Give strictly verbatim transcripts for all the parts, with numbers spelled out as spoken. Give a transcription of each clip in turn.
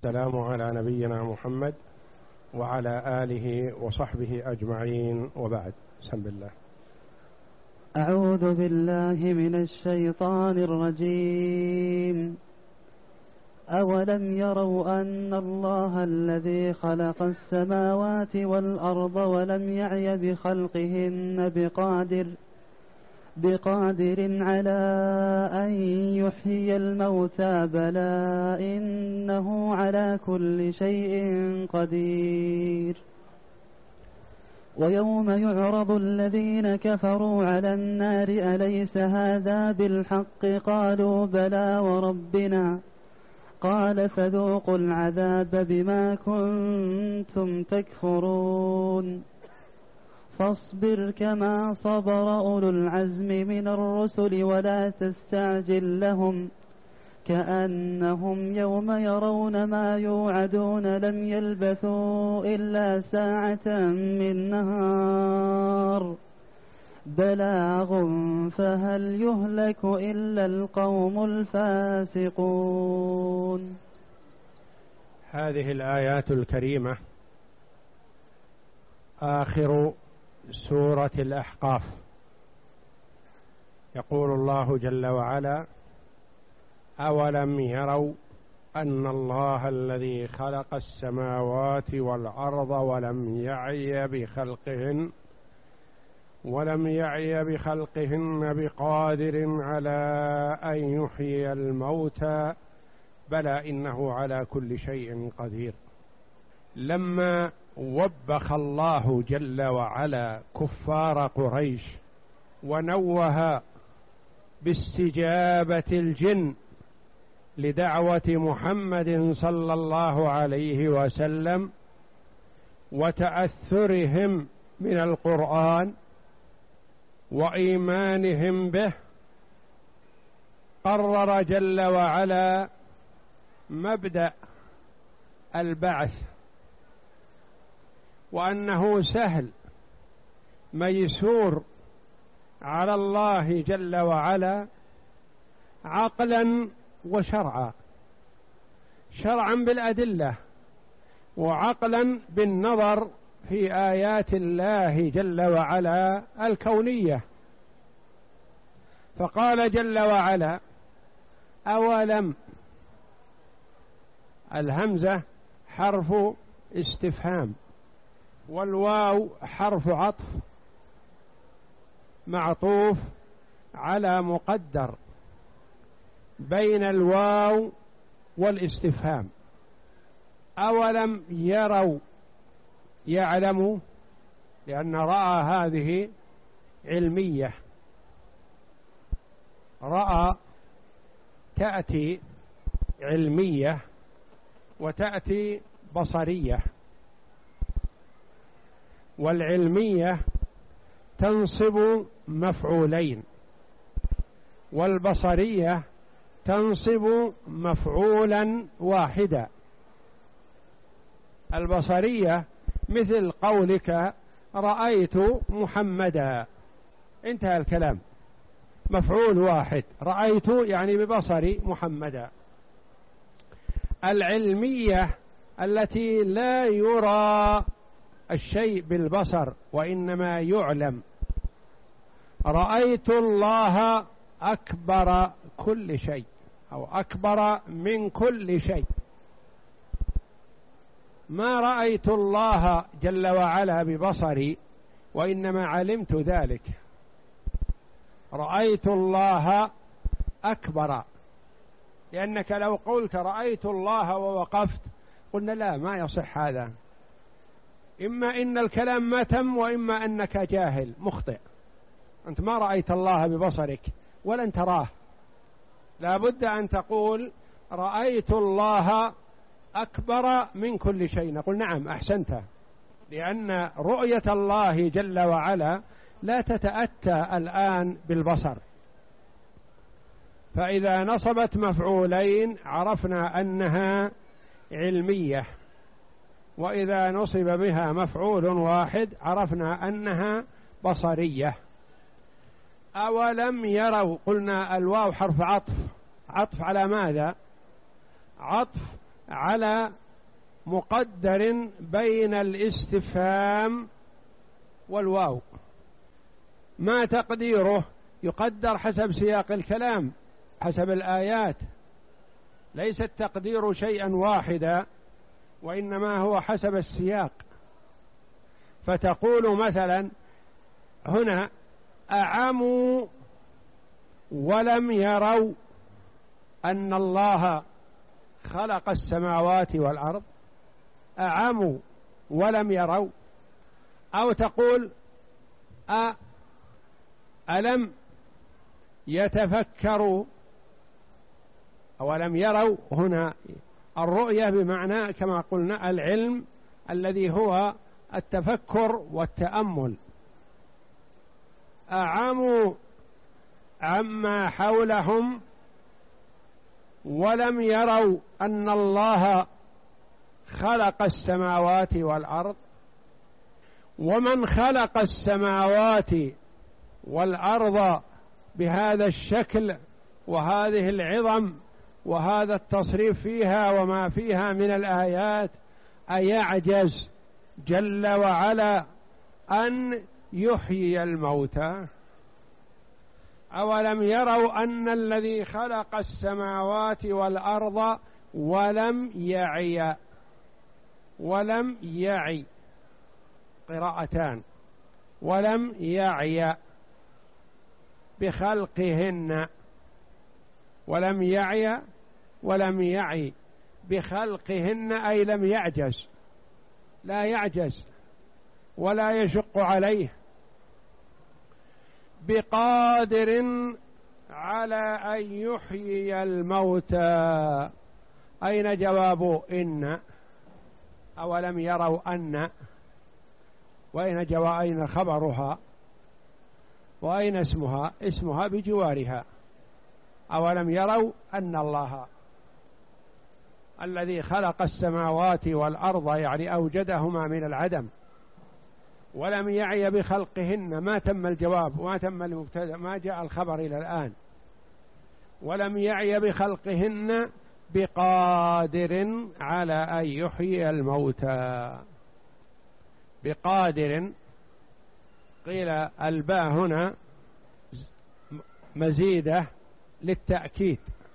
السلام على نبينا محمد وعلى آله وصحبه أجمعين، وبعد. بسم الله. أعوذ بالله من الشيطان الرجيم. أولم يروا أن الله الذي خلق السماوات والأرض ولم يعي بخلقهن بقادر بقادر على أن يحيي الموتى، بلى إنه على كل شيء قدير. ويوم يعرض الذين كفروا على النار أليس هذا بالحق؟ قالوا بلى وربنا، قال فذوقوا العذاب بما كنتم تكفرون. فاصبر كما صبر أولو العزم من الرسل ولا تستعجل لهم، كأنهم يوم يرون ما يوعدون لم يلبثوا إلا ساعة من نهار بلاغ فهل يهلك إلا القوم الفاسقون. هذه الآيات الكريمة آخر سورة الأحقاف. يقول الله جل وعلا: أولم يروا أن الله الذي خلق السماوات والأرض ولم يعي بخلقهن ولم يعي بخلقهن بقادر على أن يحيي الموتى، بلى إنه على كل شيء قدير. لما وبخ الله جل وعلا كفار قريش ونوه باستجابة الجن لدعوة محمد صلى الله عليه وسلم وتأثرهم من القرآن وإيمانهم به، قرر جل وعلا مبدأ البعث، وأنه سهل ميسور على الله جل وعلا عقلا وشرعا، شرعا بالأدلة وعقلا بالنظر في آيات الله جل وعلا الكونية. فقال جل وعلا: أولم، الهمزة حرف استفهام والواو حرف عطف معطوف على مقدر بين الواو والاستفهام. أولم يروا، يعلموا، لأن رأى هذه علمية، رأى تأتي علمية وتأتي بصرية، والعلمية تنصب مفعولين والبصرية تنصب مفعولا واحدا. البصرية مثل قولك رأيت محمدا، انتهى الكلام، مفعول واحد، رأيت يعني ببصري محمدا. العلمية التي لا يرى الشيء بالبصر وإنما يعلم، رأيت الله أكبر كل شيء أو أكبر من كل شيء. ما رأيت الله جل وعلا ببصري وإنما علمت ذلك. رأيت الله أكبر، لأنك لو قلت رأيت الله ووقفت قلنا لا، ما يصح هذا، إما إن الكلام ما تم وإما أنك جاهل مخطئ. أنت ما رأيت الله ببصرك ولن تراه، لا بد أن تقول رأيت الله أكبر من كل شيء. نقول نعم أحسنت، لأن رؤية الله جل وعلا لا تتأتى الآن بالبصر. فإذا نصبت مفعولين عرفنا أنها علمية، وإذا نصب بها مفعول واحد عرفنا أنها بصرية. أولم يروا، قلنا الواو حرف عطف، عطف على ماذا؟ عطف على مقدر بين الاستفهام والواو، ما تقديره يقدر حسب سياق الكلام حسب الآيات، ليس التقدير شيئا واحدا وإنما هو حسب السياق. فتقول مثلا هنا أعموا ولم يروا أن الله خلق السماوات والأرض، أعموا ولم يروا. أو تقول أ ألم يتفكروا أولم يروا. هنا الرؤية بمعنى كما قلنا العلم الذي هو التفكر والتأمل. أعموا عما حولهم ولم يروا أن الله خلق السماوات والأرض. ومن خلق السماوات والأرض بهذا الشكل وهذه العظم وهذا التصريف فيها وما فيها من الآيات أيعجز جل وعلا أن يحيي الموتى؟ أولم يروا أن الذي خلق السماوات والأرض ولم يعي، ولم يعي قراءتان، ولم يعي بخلقهن، ولم يعي ولم يعي بخلقهن أي لم يعجز، لا يعجز ولا يشق عليه، بقادر على أن يحيي الموتى. أين جواب إن؟ أولم يروا أن، وأين جواب أين خبرها وأين اسمها؟ اسمها بجوارها. أولم يروا أن الله الذي خلق السماوات والأرض يعني أوجدهما من العدم، ولم يعي بخلقهن، ما تم الجواب وما تم المبتدأ، ما جاء الخبر إلى الآن. ولم يعي بخلقهن بقادر على أن يحيي الموتى. بقادر قيل الباء هنا مزيدة للتأكيد،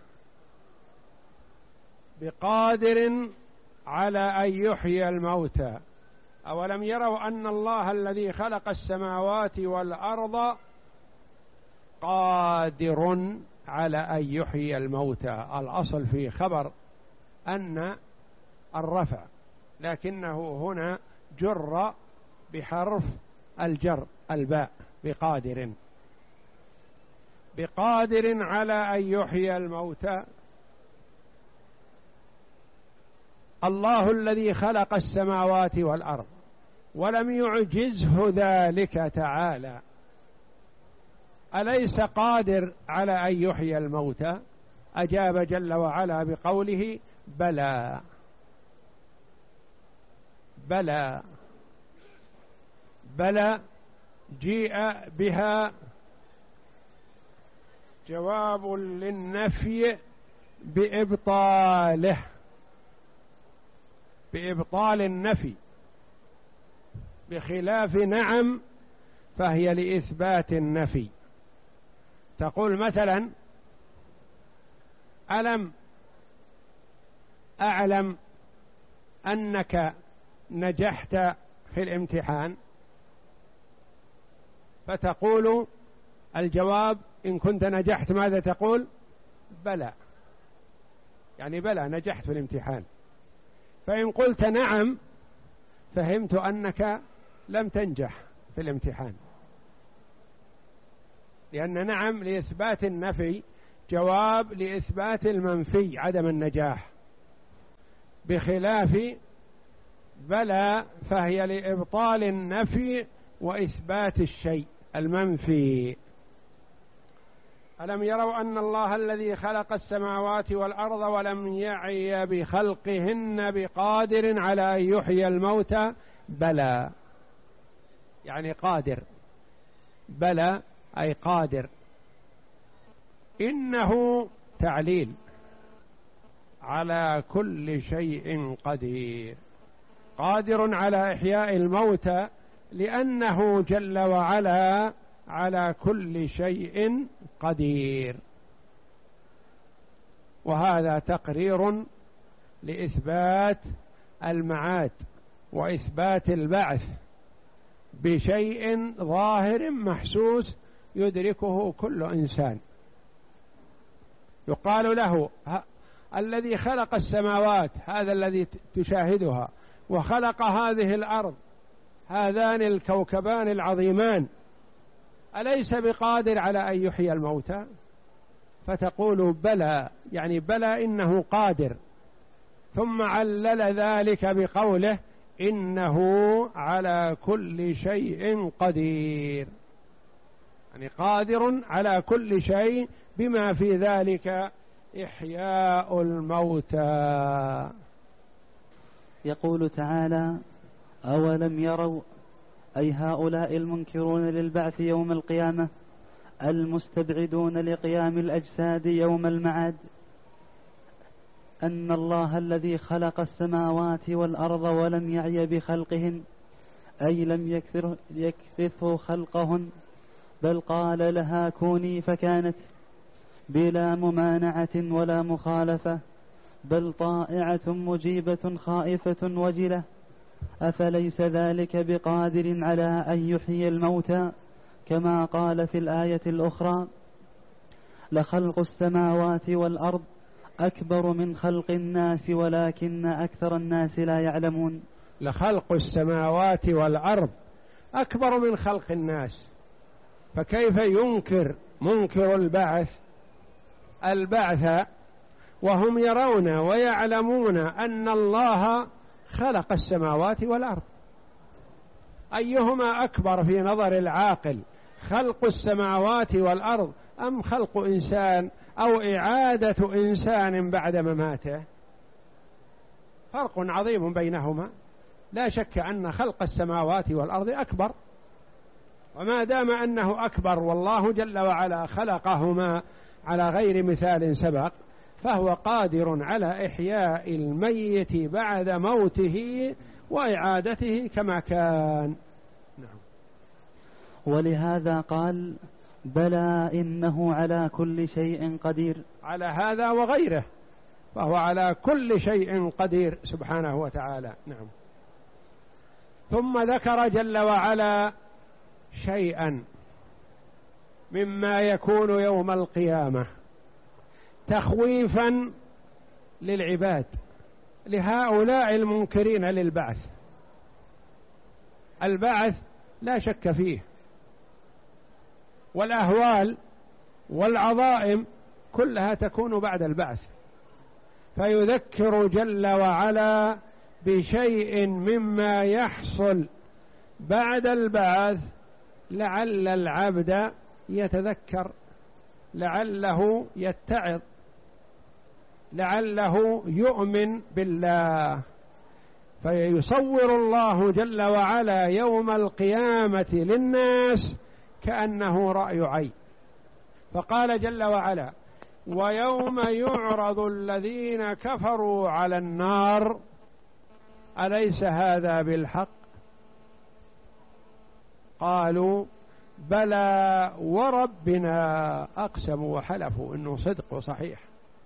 بقادر على أن يحيي الموتى. أولم يروا أن الله الذي خلق السماوات والأرض قادر على أن يحيي الموتى. الأصل في خبر أن الرفع، لكنه هنا جر بحرف الجر الباء، بقادر. بقادر على أن يحيي الموتى. الله الذي خلق السماوات والأرض ولم يعجزه ذلك تعالى، أليس قادر على أن يحيي الموتى؟ أجاب جل وعلا بقوله بلى. بلى بلى جيء بها جواب للنفي بإبطاله، بإبطال النفي، بخلاف نعم فهي لإثبات النفي. تقول مثلا ألم أعلم أنك نجحت في الامتحان؟ فتقول الجواب إن كنت نجحت ماذا تقول؟ بلى، يعني بلى نجحت في الامتحان. فإن قلت نعم فهمت أنك لم تنجح في الامتحان، لأن نعم لإثبات النفي جواب لإثبات المنفي عدم النجاح، بخلاف بلى فهي لإبطال النفي وإثبات الشيء المنفي. ألم يروا أن الله الذي خلق السماوات والأرض ولم يعي بخلقهن بقادر على أن يحيي الموتى؟ بلى يعني قادر، بلى أي قادر. إنه تعليل على كل شيء قدير. قادر على إحياء الموتى لأنه جل وعلا على كل شيء قدير. وهذا تقرير لإثبات المعاد وإثبات البعث بشيء ظاهر محسوس يدركه كل إنسان. يقال له الذي خلق السماوات، هذا الذي تشاهدها، وخلق هذه الأرض، هذان الكوكبان العظيمان، أليس بقادر على أن يحيي الموتى؟ فتقول بلى، يعني بلى إنه قادر. ثم علل ذلك بقوله إنه على كل شيء قدير، يعني قادر على كل شيء بما في ذلك إحياء الموتى. يقول تعالى: أولم يروا، أي هؤلاء المنكرون للبعث يوم القيامة المستبعدون لقيام الأجساد يوم المعاد، أن الله الذي خلق السماوات والأرض ولم يعي بخلقهن، أي لم يكثر يكثره خلقهن، بل قال لها كوني فكانت، بلا ممانعة ولا مخالفة، بل طائعة مجيبة خائفة وجلة. أفليس ذلك بقادر على أن يحيي الموتى، كما قال في الآية الأخرى: لخلق السماوات والأرض أكبر من خلق الناس ولكن أكثر الناس لا يعلمون. لخلق السماوات والأرض أكبر من خلق الناس، فكيف ينكر منكر البعث البعث وهم يرون ويعلمون أن الله خلق السماوات والأرض؟ أيهما أكبر في نظر العاقل، خلق السماوات والأرض أم خلق إنسان أو إعادة إنسان بعد مماته؟ فرق عظيم بينهما، لا شك أن خلق السماوات والأرض أكبر، وما دام أنه أكبر والله جل وعلا خلقهما على غير مثال سبق، فهو قادر على إحياء الميت بعد موته وإعادته كما كان. نعم. ولهذا قال: بلى إنه على كل شيء قدير. على هذا وغيره فهو على كل شيء قدير سبحانه وتعالى. نعم. ثم ذكر جل وعلا شيئا مما يكون يوم القيامة تخويفا للعباد، لهؤلاء المنكرين للبعث. البعث لا شك فيه، والأهوال والعظائم كلها تكون بعد البعث، فيذكر جل وعلا بشيء مما يحصل بعد البعث لعل العبد يتذكر، لعله يتعظ، لعله يؤمن بالله. فيصور الله جل وعلا يوم القيامة للناس كأنه رأي عين، فقال جل وعلا: ويوم يعرض الذين كفروا على النار أليس هذا بالحق؟ قالوا بلى وربنا أقسموا وحلفوا إنه صدق وصحيح.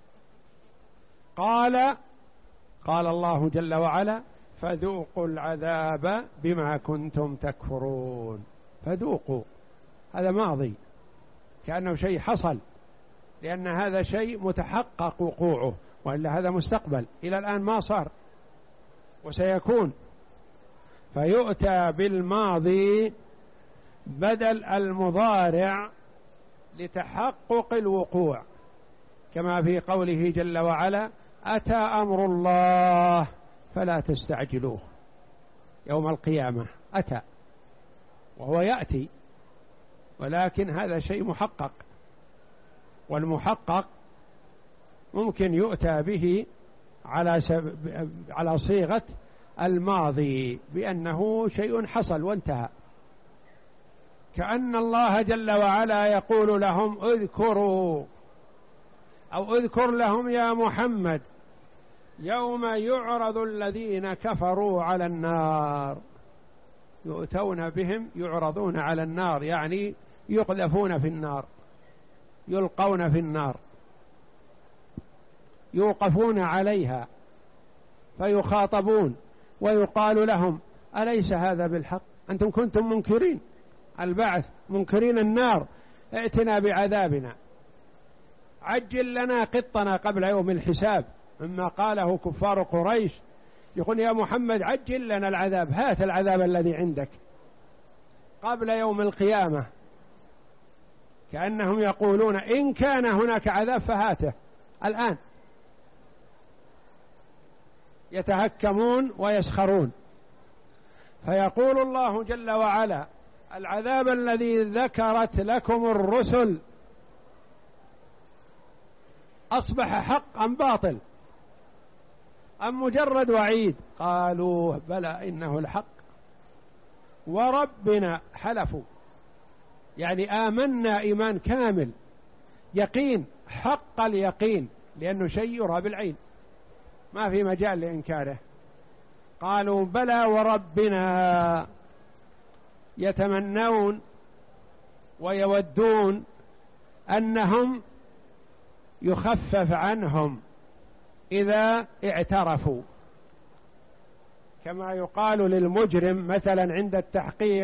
قال قال الله جل وعلا: فذوقوا العذاب بما كنتم تكفرون. فذوقوا هذا ماضي كأنه شيء حصل، لأن هذا شيء متحقق وقوعه، وإلا هذا مستقبل إلى الآن ما صار وسيكون. فيؤتى بالماضي بدل المضارع لتحقق الوقوع، كما في قوله جل وعلا: أتى أمر الله فلا تستعجلوه. يوم القيامة أتى وهو يأتي، ولكن هذا شيء محقق، والمحقق ممكن يؤتى به على سب... على صيغة الماضي بأنه شيء حصل وانتهى، كأن الله جل وعلا يقول لهم: اذكروا، أو اذكر لهم يا محمد يوم يعرض الذين كفروا على النار، يؤتون بهم يعرضون على النار، يعني يقذفون في النار، يلقون في النار، يوقفون عليها فيخاطبون ويقال لهم أليس هذا بالحق؟ أنتم كنتم منكرين البعث، منكرين النار، ائتنا بعذابنا، عجل لنا قطنا قبل يوم الحساب، مما قاله كفار قريش، يقول يا محمد عجل لنا العذاب، هات العذاب الذي عندك قبل يوم القيامة، كأنهم يقولون إن كان هناك عذاب فهاته الآن، يتهكمون ويسخرون. فيقول الله جل وعلا العذاب الذي ذكرت لكم الرسل أصبح حق أم باطل أم مجرد وعيد؟ قالوا بلى إنه الحق وربنا، حلفوا يعني آمنا إيمان كامل، يقين حق اليقين، لأنه شيء يرى بالعين ما في مجال لإنكاره. قالوا بلى وربنا، يتمنون ويودون أنهم يخفف عنهم إذا اعترفوا، كما يقال للمجرم مثلا عند التحقيق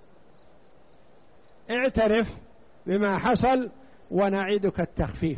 اعترف بما حصل ونعيدك التخفيف.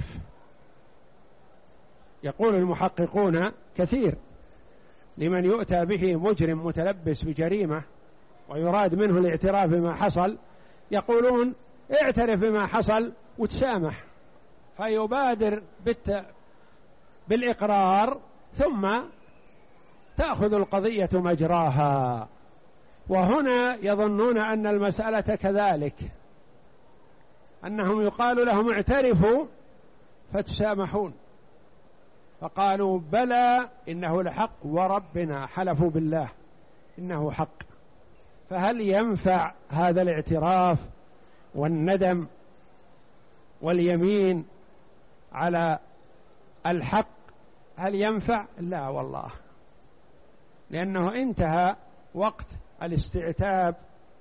يقول المحققون كثير لمن يؤتى به مجرم متلبس بجريمة ويراد منه الاعتراف بما حصل، يقولون اعترف بما حصل وتسامح، فيبادر بالت... بالإقرار ثم تأخذ القضية مجراها. وهنا يظنون أن المسألة كذلك، أنهم يقال لهم اعترفوا فتسامحون، فقالوا بلى إنه لحق وربنا، حلفوا بالله إنه حق. فهل ينفع هذا الاعتراف والندم واليمين على الحق؟ هل ينفع؟ لا والله، لأنه انتهى وقت الاستعتاب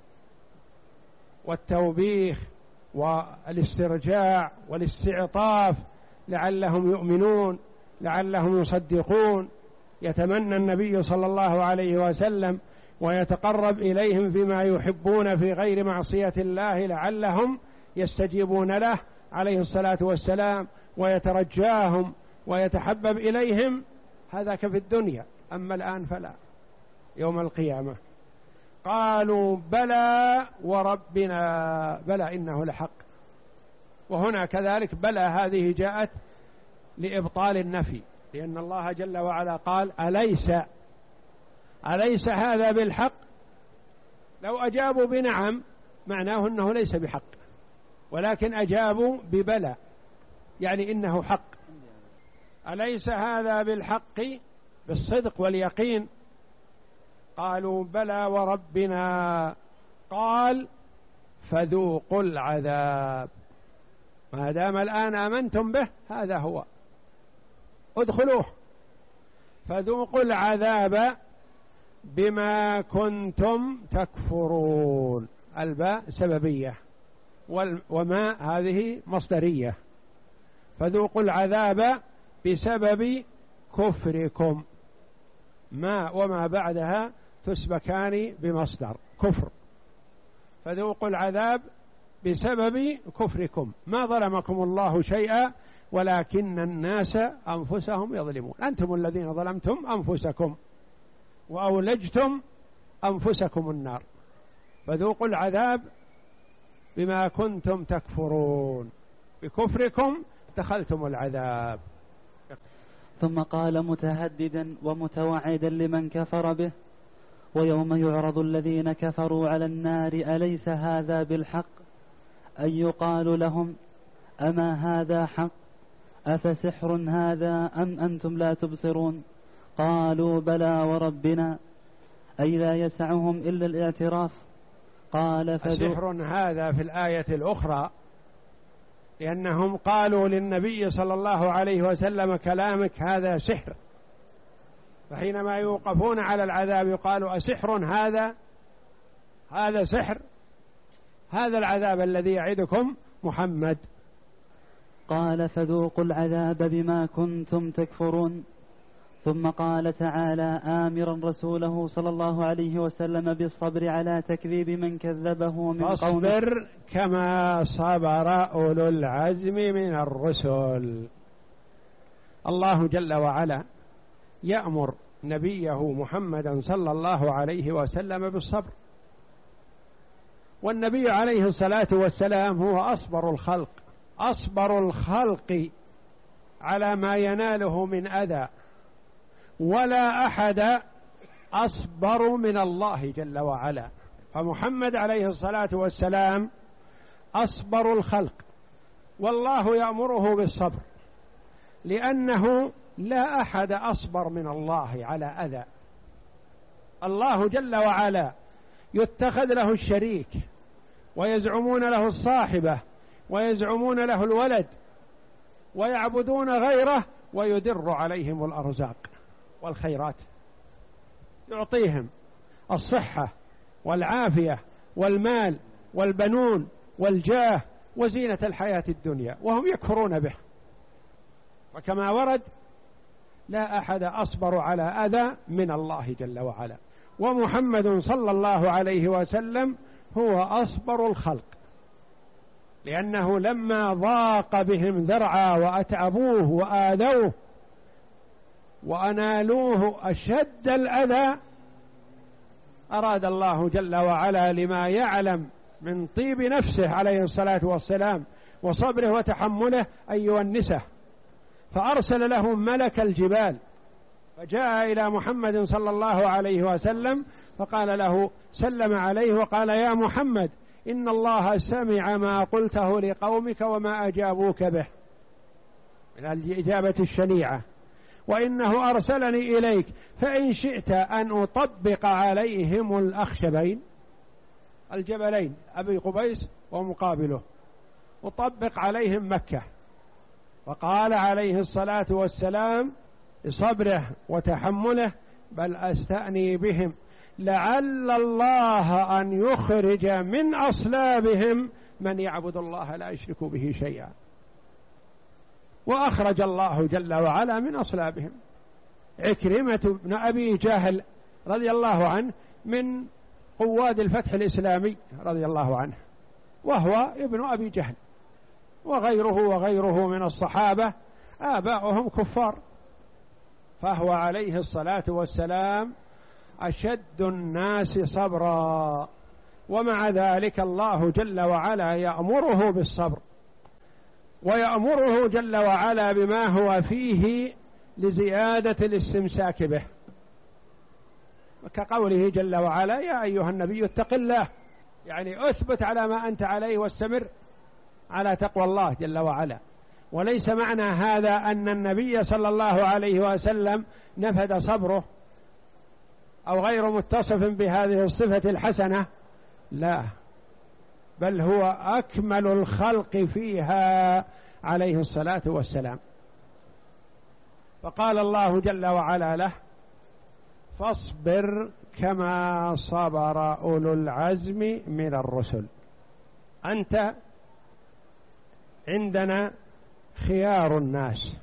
والتوبيخ والاسترجاع والاستعطاف لعلهم يؤمنون، لعلهم يصدقون. يتمنى النبي صلى الله عليه وسلم ويتقرب إليهم فيما يحبون في غير معصية الله لعلهم يستجيبون له عليه الصلاة والسلام، ويترجاهم ويتحبب إليهم. هذا في الدنيا، أما الآن فلا، يوم القيامة. قالوا بلى وربنا، بلى إنه لحق. وهنا كذلك بلى هذه جاءت لإبطال النفي، لأن الله جل وعلا قال أليس أليس هذا بالحق؟ لو أجابوا بنعم معناه أنه ليس بحق، ولكن أجابوا ببلى يعني إنه حق. أليس هذا بالحق بالصدق واليقين؟ قالوا بلى وربنا. قال فذوقوا العذاب، ما دام الآن آمنتم به هذا هو، ادخلوه. فذوقوا العذاب بما كنتم تكفرون، الباء سببية وما هذه مصدرية. فذوقوا العذاب بسبب كفركم، ما وما بعدها تسبكان بمصدر كفر. فذوقوا العذاب بسبب كفركم، ما ظلمكم الله شيئا ولكن الناس أنفسهم يظلمون، أنتم الذين ظلمتم أنفسكم وأولجتم أنفسكم النار. فذوقوا العذاب بما كنتم تكفرون، بكفركم دخلتم العذاب. ثم قال متهددا ومتوعدا لمن كفر به: ويوم يعرض الذين كفروا على النار أليس هذا بالحق؟ أن يقال لهم: أما هذا حق؟ أفسحر هذا أم أنتم لا تبصرون؟ قالوا بلى وربنا، أي لا يسعهم إلا الاعتراف. قال فسحر هذا في الآية الأخرى، لأنهم قالوا للنبي صلى الله عليه وسلم: كلامك هذا سحر، فحينما يوقفون على العذاب يقال أسحر هذا؟ هذا سحر؟ هذا العذاب الذي يعدكم محمد. قال فذوقوا العذاب بما كنتم تكفرون. ثم قال تعالى آمرا رسوله صلى الله عليه وسلم بالصبر على تكذيب من كذبه من قومه فاصبر كما صبر أولو العزم من الرسل. الله جل وعلا يأمر نبيه محمدا صلى الله عليه وسلم بالصبر، والنبي عليه الصلاة والسلام هو أصبر الخلق، أصبر الخلق على ما يناله من أذى، ولا أحد أصبر من الله جل وعلا. فمحمد عليه الصلاة والسلام أصبر الخلق، والله يأمره بالصبر، لأنه لا أحد أصبر من الله على أذى. الله جل وعلا يتخذ له الشريك، ويزعمون له الصاحبة، ويزعمون له الولد، ويعبدون غيره، ويدر عليهم الأرزاق والخيرات، يعطيهم الصحة والعافية والمال والبنون والجاه وزينة الحياة الدنيا، وهم يكفرون به. وكما ورد لا أحد أصبر على أذى من الله جل وعلا، ومحمد صلى الله عليه وسلم هو أصبر الخلق، لأنه لما ضاق بهم ذرعا وأتعبوه وآذوه وأنالوه أشد الأذى، أراد الله جل وعلا لما يعلم من طيب نفسه عليه الصلاة والسلام وصبره وتحمله أن يونسه، فأرسل لهم ملك الجبال، فجاء إلى محمد صلى الله عليه وسلم فقال له، سلم عليه وقال يا محمد إن الله سمع ما قلته لقومك وما أجابوك به من الإجابة الشنيعة، وإنه أرسلني إليك، فإن شئت أن أطبق عليهم الأخشبين الجبلين أبي قبيس ومقابله، أطبق عليهم مكة. وقال عليه الصلاة والسلام بصبره وتحمله بل أستأني بهم لعل الله أن يخرج من أصلابهم من يعبد الله لا يشرك به شيئا. وأخرج الله جل وعلا من أصلابهم عكرمة بن أبي جهل رضي الله عنه من قواد الفتح الإسلامي رضي الله عنه، وهو ابن أبي جهل، وغيره وغيره من الصحابة آباؤهم كفار، فهو عليه الصلاة والسلام أشد الناس صبرا، ومع ذلك الله جل وعلا يأمره بالصبر، ويأمره جل وعلا بما هو فيه لزيادة الاستمساك به، كقوله جل وعلا يا أيها النبي اتق الله، يعني أثبت على ما أنت عليه واستمر على تقوى الله جل وعلا. وليس معنى هذا أن النبي صلى الله عليه وسلم نفد صبره أو غير متصف بهذه الصفة الحسنة، لا، بل هو أكمل الخلق فيها عليه الصلاة والسلام. فقال الله جل وعلا له فاصبر كما صبر أولو العزم من الرسل. أنت عندنا خيار الناس،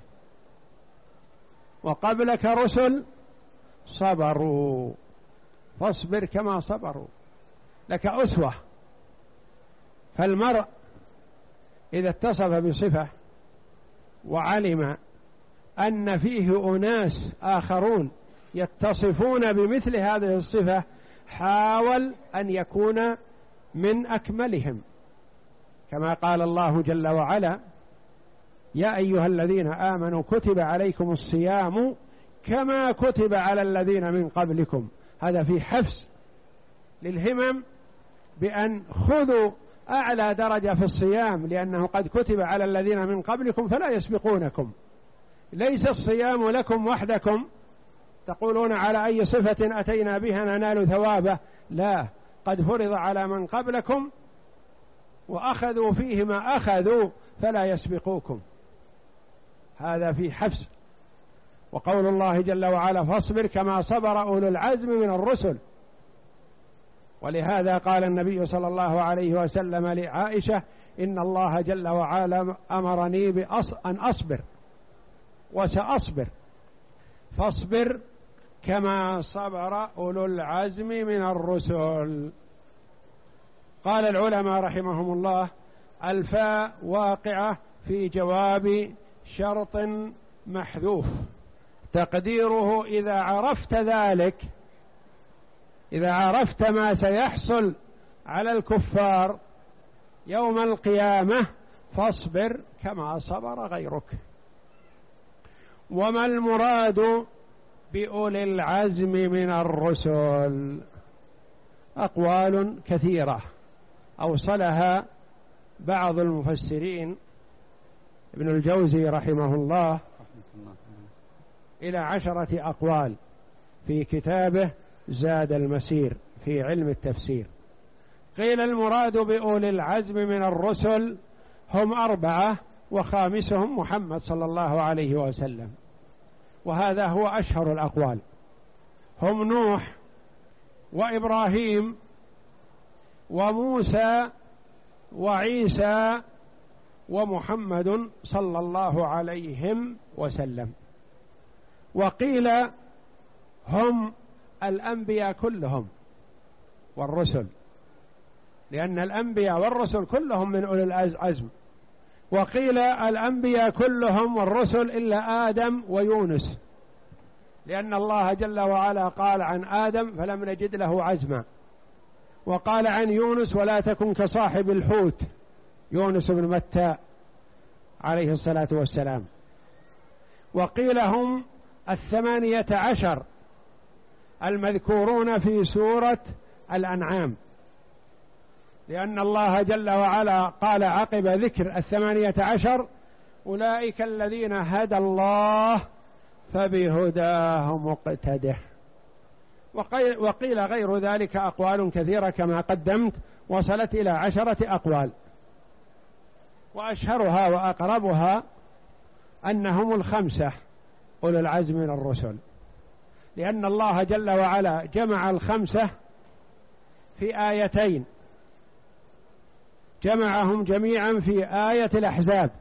وقبلك رسل صبروا، فاصبر كما صبروا، لك أسوة. فالمرء إذا اتصف بصفة وعلم أن فيه أناس آخرون يتصفون بمثل هذه الصفة حاول أن يكون من أكملهم، كما قال الله جل وعلا يا أيها الذين آمنوا كتب عليكم الصيام كما كتب على الذين من قبلكم. هذا في حفز للهمم بأن خذوا أعلى درجة في الصيام، لأنه قد كتب على الذين من قبلكم فلا يسبقونكم. ليس الصيام لكم وحدكم تقولون على أي صفة أتينا بها ننال ثوابه، لا، قد فرض على من قبلكم وأخذوا فيه ما أخذوا فلا يسبقوكم. هذا في حفز. وقول الله جل وعلا فاصبر كما صبر أولو العزم من الرسل. ولهذا قال النبي صلى الله عليه وسلم لعائشة إن الله جل وعلا أمرني بأص... أن أصبر وسأصبر، فاصبر كما صبر أولو العزم من الرسل. قال العلماء رحمهم الله الفاء واقعة في جواب شرط محذوف تقديره إذا عرفت ذلك، إذا عرفت ما سيحصل على الكفار يوم القيامة فاصبر كما صبر غيرك. وما المراد بأولي العزم من الرسل؟ أقوال كثيرة أوصلها بعض المفسرين ابن الجوزي رحمه الله إلى عشرة أقوال في كتابه زاد المسير في علم التفسير. قيل المراد بأولي العزم من الرسل هم أربعة وخامسهم محمد صلى الله عليه وسلم، وهذا هو أشهر الأقوال، هم نوح وإبراهيم وموسى وعيسى ومحمد صلى الله عليهم وسلم. وقيل هم الأنبياء كلهم والرسل، لأن الأنبياء والرسل كلهم من أولي العزم. وقيل الأنبياء كلهم والرسل إلا آدم ويونس، لأن الله جل وعلا قال عن آدم فلم نجد له عزما، وقال عن يونس ولا تكن كصاحب الحوت يونس بن متى عليه الصلاة والسلام. وقيل هم الثمانية عشر المذكورون في سورة الأنعام، لأن الله جل وعلا قال عقب ذكر الثمانية عشر أولئك الذين هدى الله فبهداه مقتده. وقيل غير ذلك أقوال كثيرة كما قدمت وصلت إلى عشرة أقوال، وأشهرها وأقربها أنهم الخمسة أولو العزم من الرسل، لأن الله جل وعلا جمع الخمسة في آيتين، جمعهم جميعا في آية الأحزاب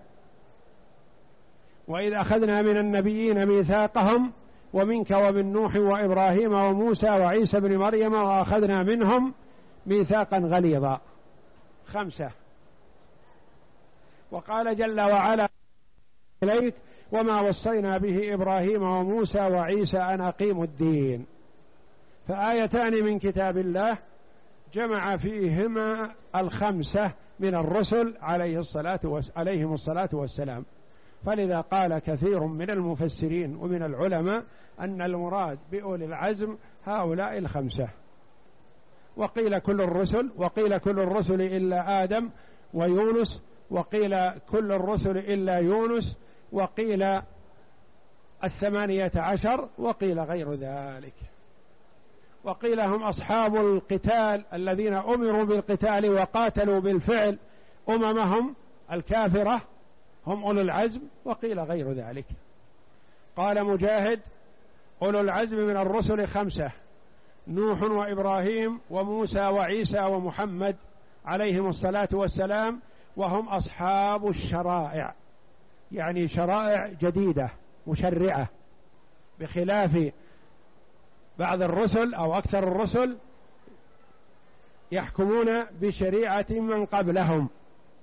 وإذ أخذنا من النبيين ميثاقهم ومنك ومن نوح وإبراهيم وموسى وعيسى بن مريم وأخذنا منهم ميثاقا غليظا، خمسة. وقال جل وعلا إليك وما وصينا به إبراهيم وموسى وعيسى أن أقيموا الدين، فآيتان من كتاب الله جمع فيهما الخمسة من الرسل عليه الصلاة عليهم الصلاة والسلام. فلذا قال كثير من المفسرين ومن العلماء أن المراد بأولي العزم هؤلاء الخمسة. وقيل كل الرسل، وقيل كل الرسل إلا آدم ويونس، وقيل كل الرسل إلا يونس، وقيل الثمانية عشر، وقيل غير ذلك. وقيل هم أصحاب القتال الذين أمروا بالقتال وقاتلوا بالفعل أممهم الكافرة هم أولو العزم، وقيل غير ذلك. قال مجاهد أولو العزم من الرسل خمسة: نوح وإبراهيم وموسى وعيسى ومحمد عليهم الصلاة والسلام، وهم أصحاب الشرائع، يعني شرائع جديدة مشرعة، بخلاف بعض الرسل أو أكثر الرسل يحكمون بشريعة من قبلهم.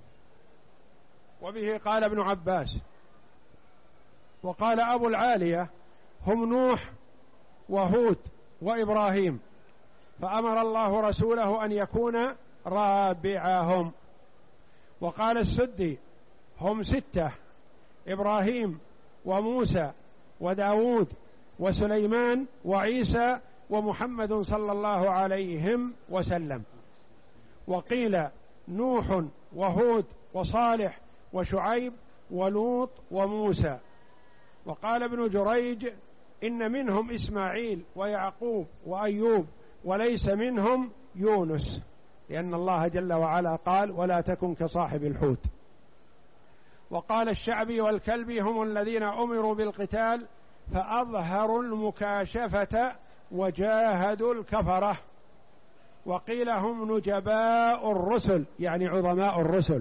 وبه قال ابن عباس. وقال أبو العالية هم نوح وهود وإبراهيم، فأمر الله رسوله أن يكون رابعهم. وقال السدي هم ستة: إبراهيم وموسى وداود وسليمان وعيسى ومحمد صلى الله عليهم وسلم. وقيل نوح وهود وصالح وشعيب ولوط وموسى. وقال ابن جريج إن منهم إسماعيل ويعقوب وأيوب وليس منهم يونس، لأن الله جل وعلا قال ولا تكن كصاحب الحوت. وقال الشعبي والكلبي هم الذين أمروا بالقتال فأظهروا المكاشفة وجاهدوا الكفرة. وقيل هم نجباء الرسل يعني عظماء الرسل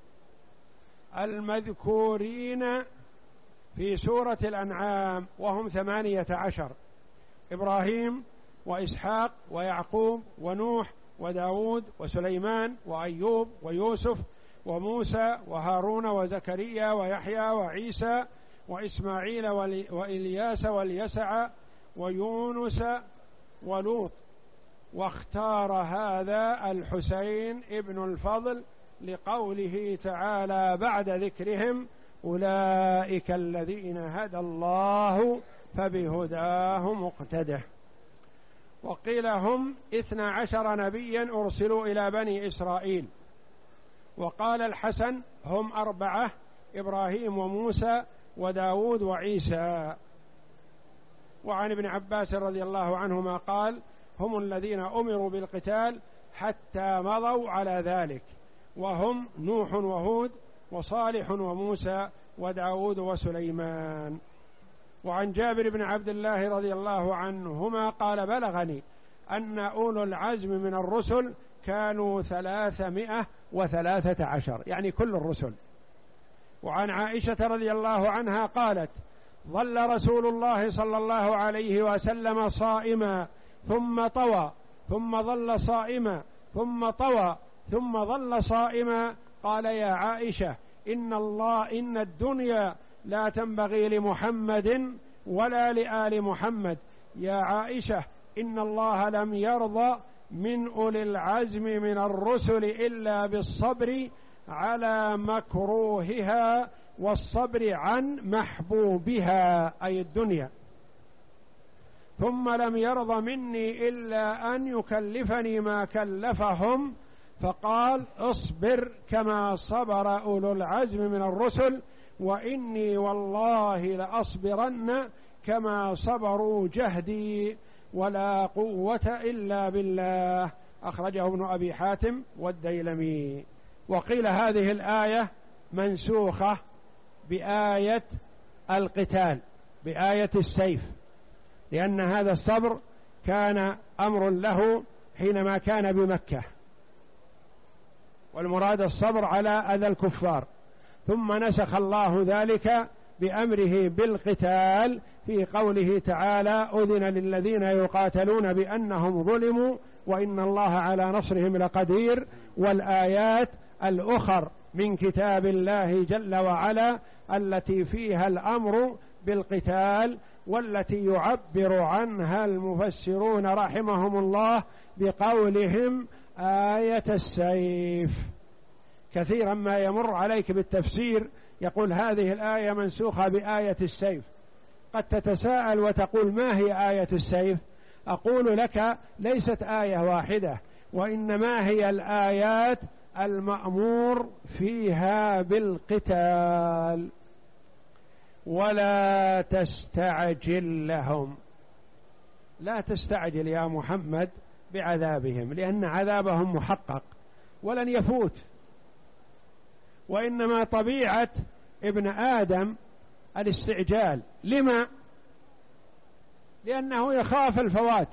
المذكورين في سورة الأنعام، وهم ثمانية عشر: إبراهيم وإسحاق ويعقوب ونوح وداود وسليمان وأيوب ويوسف وموسى وهارون وزكريا ويحيى وعيسى وإسماعيل وإلياس واليسع ويونس ولوط. واختار هذا الحسين ابن الفضل لقوله تعالى بعد ذكرهم: أولئك الذين هدى الله فبهداه مقتده. وقيل هم اثنا عشر نبيا أرسلوا إلى بني إسرائيل. وقال الحسن هم أربعة: إبراهيم وموسى وداود وعيسى. وعن ابن عباس رضي الله عنهما قال: هم الذين أمروا بالقتال حتى مضوا على ذلك، وهم نوح وهود وصالح وموسى وداود وسليمان. وعن جابر بن عبد الله رضي الله عنهما قال: بلغني أن أولو العزم من الرسل كانوا ثلاثمائة وثلاثة عشر، يعني كل الرسل. وعن عائشة رضي الله عنها قالت: ظل رسول الله صلى الله عليه وسلم صائما ثم طوى، ثم ظل صائما ثم طوى، ثم ظل صائما. قال: يا عائشة، إن الله إن الدنيا لا تنبغي لمحمد ولا لآل محمد. يا عائشة، إن الله لم يرضى من أولي العزم من الرسل إلا بالصبر على مكروهها والصبر عن محبوبها أي الدنيا، ثم لم يرض مني إلا أن يكلفني ما كلفهم، فقال: اصبر كما صبر أولو العزم من الرسل، وإني والله لأصبرن كما صبروا جهدي ولا قوة إلا بالله. أخرجه ابن أبي حاتم والديلمي. وقيل هذه الآية منسوخة بآية القتال، بآية السيف، لأن هذا الصبر كان أمر له حينما كان بمكة، والمراد الصبر على أذى الكفار، ثم نسخ الله ذلك بأمره بالقتال في قوله تعالى: أذن للذين يقاتلون بأنهم ظلموا وإن الله على نصرهم لقدير. والآيات الأخر من كتاب الله جل وعلا التي فيها الأمر بالقتال، والتي يعبر عنها المفسرون رحمهم الله بقولهم آية السيف. كثيرا ما يمر عليك بالتفسير يقول هذه الآية منسوخة بآية السيف، قد تتساءل وتقول: ما هي آية السيف؟ أقول لك: ليست آية واحدة، وإنما هي الآيات المأمور فيها بالقتال. ولا تستعجل لهم، لا تستعجل يا محمد بعذابهم، لأن عذابهم محقق ولن يفوت، وإنما طبيعة ابن آدم الاستعجال. لما؟ لأنه يخاف الفوات.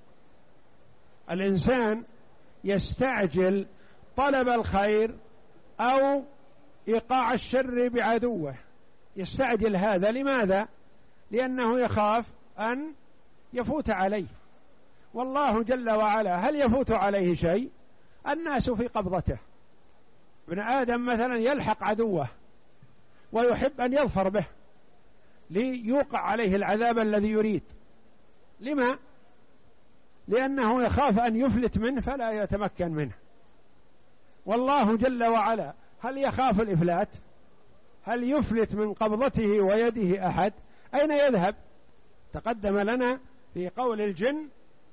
الإنسان يستعجل طلب الخير أو إيقاع الشر بعدوه، يستعجل هذا. لماذا؟ لأنه يخاف أن يفوت عليه. والله جل وعلا هل يفوت عليه شيء؟ الناس في قبضته. ابن آدم مثلا يلحق عدوه ويحب أن يظفر به ليوقع عليه العذاب الذي يريد. لما؟ لأنه يخاف أن يفلت منه فلا يتمكن منه. والله جل وعلا هل يخاف الإفلات؟ هل يفلت من قبضته ويده أحد؟ أين يذهب؟ تقدم لنا في قول الجن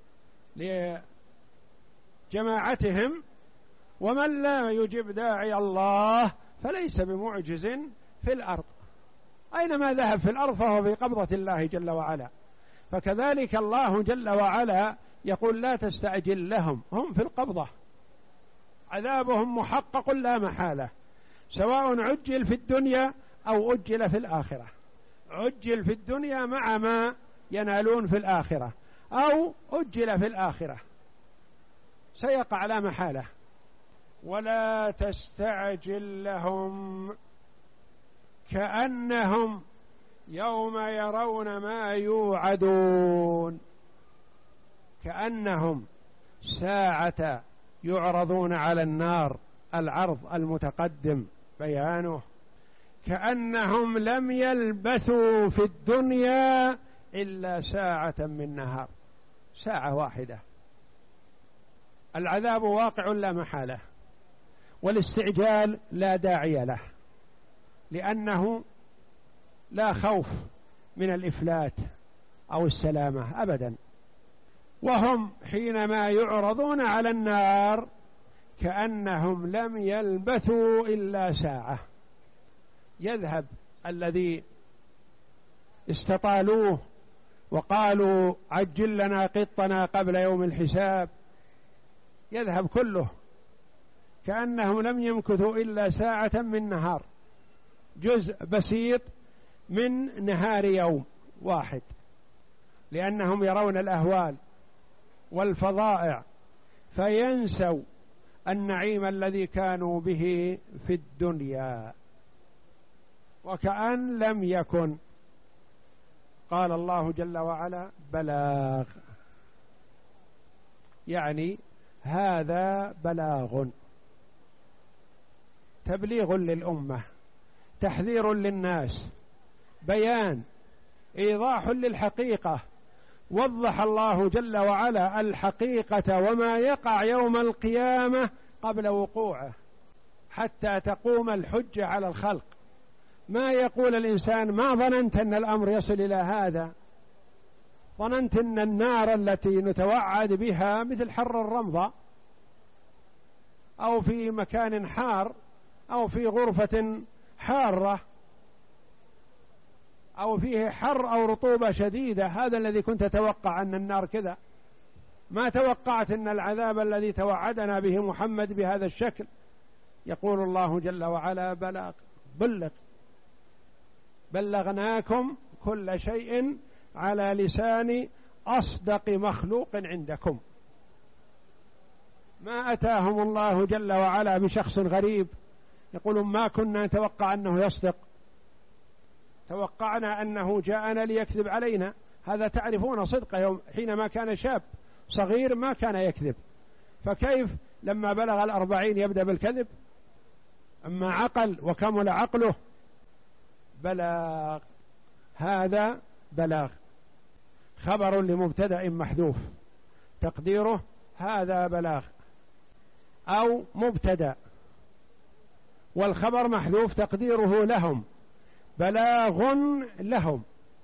لجماعتهم: ومن لا يجب داعي الله فليس بمعجز في الأرض. أينما ذهب في الأرض فهو في قبضة الله جل وعلا. فكذلك الله جل وعلا يقول: لا تستعجل لهم، هم في القبضة، عذابهم محقق لا محالة، سواء عجل في الدنيا أو أجل في الآخرة. عجل في الدنيا مع ما ينالون في الآخرة، أو أجل في الآخرة، سيقع لا محالة. ولا تستعجل لهم كأنهم يوم يرون ما يوعدون، كأنهم ساعة يعرضون على النار، العرض المتقدم بيانه، كأنهم لم يلبثوا في الدنيا إلا ساعة من نهار، ساعة واحدة. العذاب واقع لا محالة، والاستعجال لا داعي له، لأنه لا خوف من الإفلات أو السلامة أبدا. وهم حينما يعرضون على النار كأنهم لم يلبثوا إلا ساعة، يذهب الذي استطالوه وقالوا عجل لنا قطنا قبل يوم الحساب، يذهب كله، كأنهم لم يمكثوا إلا ساعة من نهار، جزء بسيط من نهار يوم واحد، لأنهم يرون الأهوال والفظائع فينسوا النعيم الذي كانوا به في الدنيا، وكأن لم يكن. قال الله جل وعلا بلاغ، يعني هذا بلاغ، تبليغ للأمة، تحذير للناس، بيان، إيضاح للحقيقة. وضح الله جل وعلا الحقيقة وما يقع يوم القيامة قبل وقوعه، حتى تقوم الحجة على الخلق. ما يقول الإنسان ما ظننت أن الأمر يصل إلى هذا، ظننت أن النار التي نتوعد بها مثل حر الرمضة، أو في مكان حار، أو في غرفة حارة، أو فيه حر أو رطوبة شديدة، هذا الذي كنت أتوقع أن النار كذا. ما توقعت أن العذاب الذي توعدنا به محمد بهذا الشكل. يقول الله جل وعلا بلاغ، بلغ، بلغناكم كل شيء على لسان أصدق مخلوق عندكم. ما أتاهم الله جل وعلا بشخص غريب يقولون ما كنا نتوقع أنه يصدق، توقعنا أنه جاءنا ليكذب علينا. هذا تعرفون صدقه يوم حينما كان شاب صغير ما كان يكذب، فكيف لما بلغ الأربعين يبدأ بالكذب؟ أما عقل وكمل عقله. بلاغ، هذا بلاغ، خبر لمبتدأ محذوف تقديره هذا بلاغ، أو مبتدأ والخبر محذوف تقديره لهم، بلاغ لهم.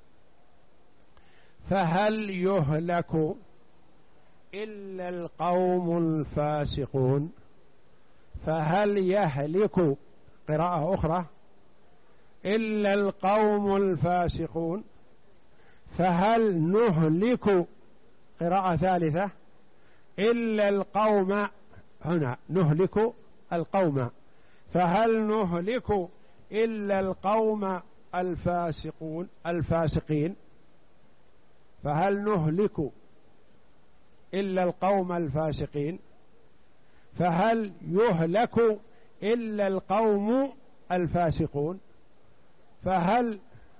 فهل يهلك إلا القوم الفاسقون؟ فهل يهلك، قراءة أخرى، إلا القوم الفاسقون. فهل نهلك، قراءة ثالثة، إلا القوم، هنا نهلك القوم، فهل نهلك إلا القوم الفاسقون الفاسقين. فهل نهلك إلا القوم الفاسقين. فهل يهلك إلا القوم الفاسقون. فهل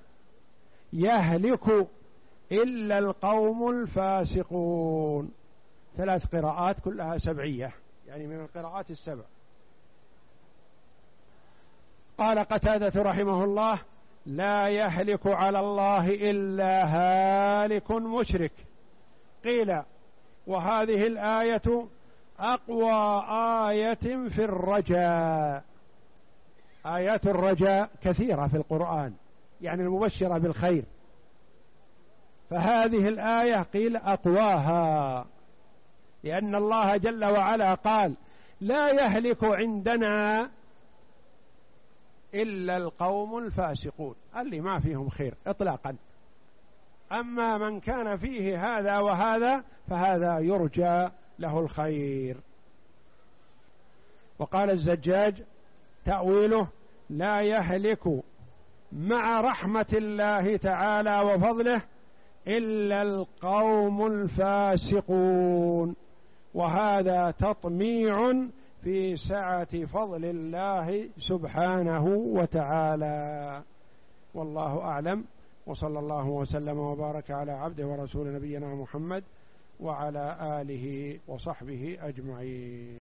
يهلك إلا القوم الفاسقون. ثلاث قراءات كلها سبعية، يعني من القراءات السبع. قال قتادة رحمه الله لا يهلك على الله إلا هالك مشرك. قيل وهذه الآية أقوى آية في الرجاء. آيات الرجاء كثيرة في القرآن، يعني المبشرة بالخير، فهذه الآية قيل أقواها، لأن الله جل وعلا قال لا يهلك عندنا إلا القوم الفاسقون، اللي ما فيهم خير إطلاقا. أما من كان فيه هذا وهذا فهذا يرجى له الخير. وقال الزجاج تأويله لا يهلك مع رحمة الله تعالى وفضله إلا القوم الفاسقون، وهذا تطميع في سعة فضل الله سبحانه وتعالى. والله أعلم، وصلى الله وسلم وبارك على عبده ورسول نبينا محمد وعلى آله وصحبه أجمعين.